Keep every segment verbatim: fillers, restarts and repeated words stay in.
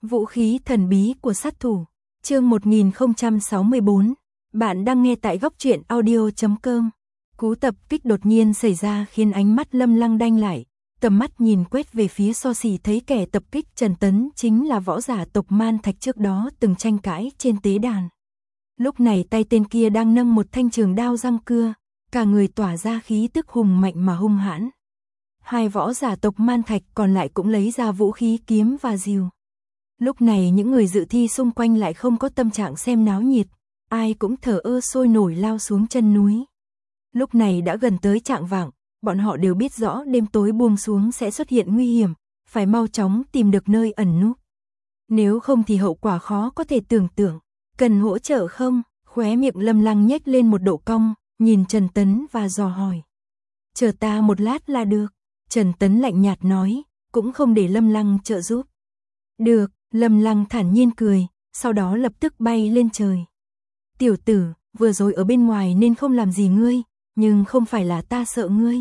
Vũ khí thần bí của sát thủ, chương một nghìn không trăm sáu mươi bốn. Bạn đang nghe tại góc truyện audio chấm com. Cú tập kích đột nhiên xảy ra khiến ánh mắt Lâm Lăng đanh lại, tầm mắt nhìn quét về phía So Xỉ thấy kẻ tập kích Trần Tấn chính là võ giả tộc Man Thạch trước đó từng tranh cãi trên tế đàn. Lúc này tay tên kia đang nâng một thanh trường đao răng cưa, cả người tỏa ra khí tức hùng mạnh mà hung hãn. Hai võ giả tộc Man Thạch còn lại cũng lấy ra vũ khí kiếm và rìu. Lúc này những người dự thi xung quanh lại không có tâm trạng xem náo nhiệt, ai cũng thở ơ sôi nổi lao xuống chân núi. Lúc này đã gần tới chạng vạng, bọn họ đều biết rõ đêm tối buông xuống sẽ xuất hiện nguy hiểm, phải mau chóng tìm được nơi ẩn núp. Nếu không thì hậu quả khó có thể tưởng tượng. Cần hỗ trợ không? Khóe miệng Lâm Lăng nhếch lên một độ cong, nhìn Trần Tấn và dò hỏi. Chờ ta một lát là được. Trần Tấn lạnh nhạt nói, cũng không để Lâm Lăng trợ giúp. Được, Lâm Lăng thản nhiên cười, sau đó lập tức bay lên trời. Tiểu tử, vừa rồi ở bên ngoài nên không làm gì ngươi, nhưng không phải là ta sợ ngươi.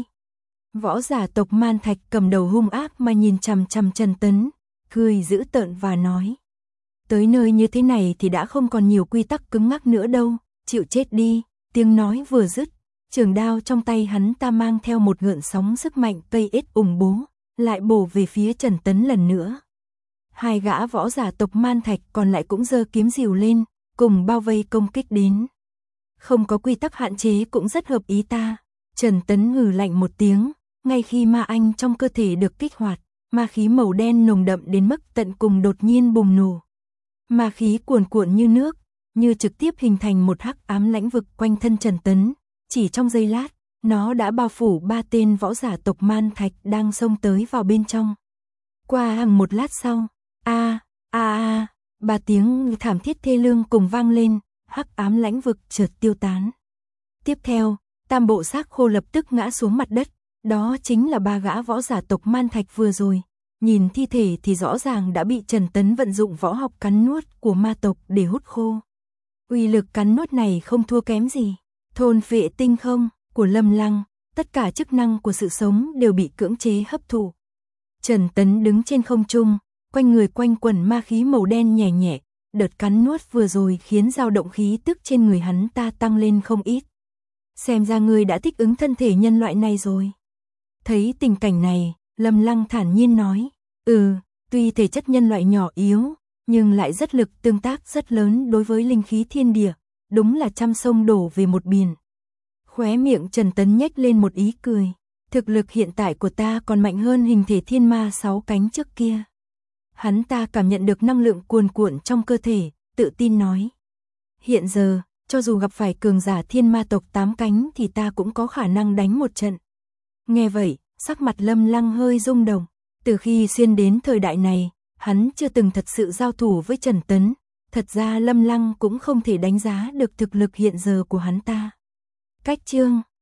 Võ giả tộc Man Thạch cầm đầu hung ác mà nhìn chằm chằm Trần Tấn, cười dữ tợn và nói. Tới nơi như thế này thì đã không còn nhiều quy tắc cứng ngắc nữa đâu, chịu chết đi. Tiếng nói vừa dứt, trường đao trong tay hắn ta mang theo một gợn sóng sức mạnh cây ết ủng bố, lại bổ về phía Trần Tấn lần nữa. Hai gã võ giả tộc Man Thạch còn lại cũng giơ kiếm rìu lên, cùng bao vây công kích đến. Không có quy tắc hạn chế cũng rất hợp ý ta. Trần Tấn hừ lạnh một tiếng, ngay khi ma anh trong cơ thể được kích hoạt, ma khí màu đen nồng đậm đến mức tận cùng đột nhiên bùng nổ. Ma khí cuồn cuộn như nước, như trực tiếp hình thành một hắc ám lãnh vực quanh thân Trần Tấn. Chỉ trong giây lát, nó đã bao phủ ba tên võ giả tộc Man Thạch đang xông tới vào bên trong. Qua hàng một lát sau, a a a, ba tiếng thảm thiết thê lương cùng vang lên, hắc ám lãnh vực chợt tiêu tán. Tiếp theo, tam bộ xác khô lập tức ngã xuống mặt đất, đó chính là ba gã võ giả tộc Man Thạch vừa rồi. Nhìn thi thể thì rõ ràng đã bị Trần Tấn vận dụng võ học cắn nuốt của ma tộc để hút khô. Uy lực cắn nuốt này không thua kém gì thôn phệ tinh không của Lâm Lăng, tất cả chức năng của sự sống đều bị cưỡng chế hấp thụ. Trần Tấn đứng trên không trung, quanh người quanh quẩn ma khí màu đen nhẹ nhẹ, đợt cắn nuốt vừa rồi khiến dao động khí tức trên người hắn ta tăng lên không ít. Xem ra ngươi đã thích ứng thân thể nhân loại này rồi. Thấy tình cảnh này, Lâm Lăng thản nhiên nói, ừ, tuy thể chất nhân loại nhỏ yếu, nhưng lại rất lực tương tác rất lớn đối với linh khí thiên địa, đúng là trăm sông đổ về một biển. Khóe miệng Trần Tấn nhếch lên một ý cười, thực lực hiện tại của ta còn mạnh hơn hình thể thiên ma sáu cánh trước kia. Hắn ta cảm nhận được năng lượng cuồn cuộn trong cơ thể, tự tin nói. Hiện giờ, cho dù gặp phải cường giả thiên ma tộc tám cánh thì ta cũng có khả năng đánh một trận. Nghe vậy, sắc mặt Lâm Lăng hơi rung động. Từ khi xuyên đến thời đại này, hắn chưa từng thật sự giao thủ với Trần Tấn. Thật ra Lâm Lăng cũng không thể đánh giá được thực lực hiện giờ của hắn ta. Cách chương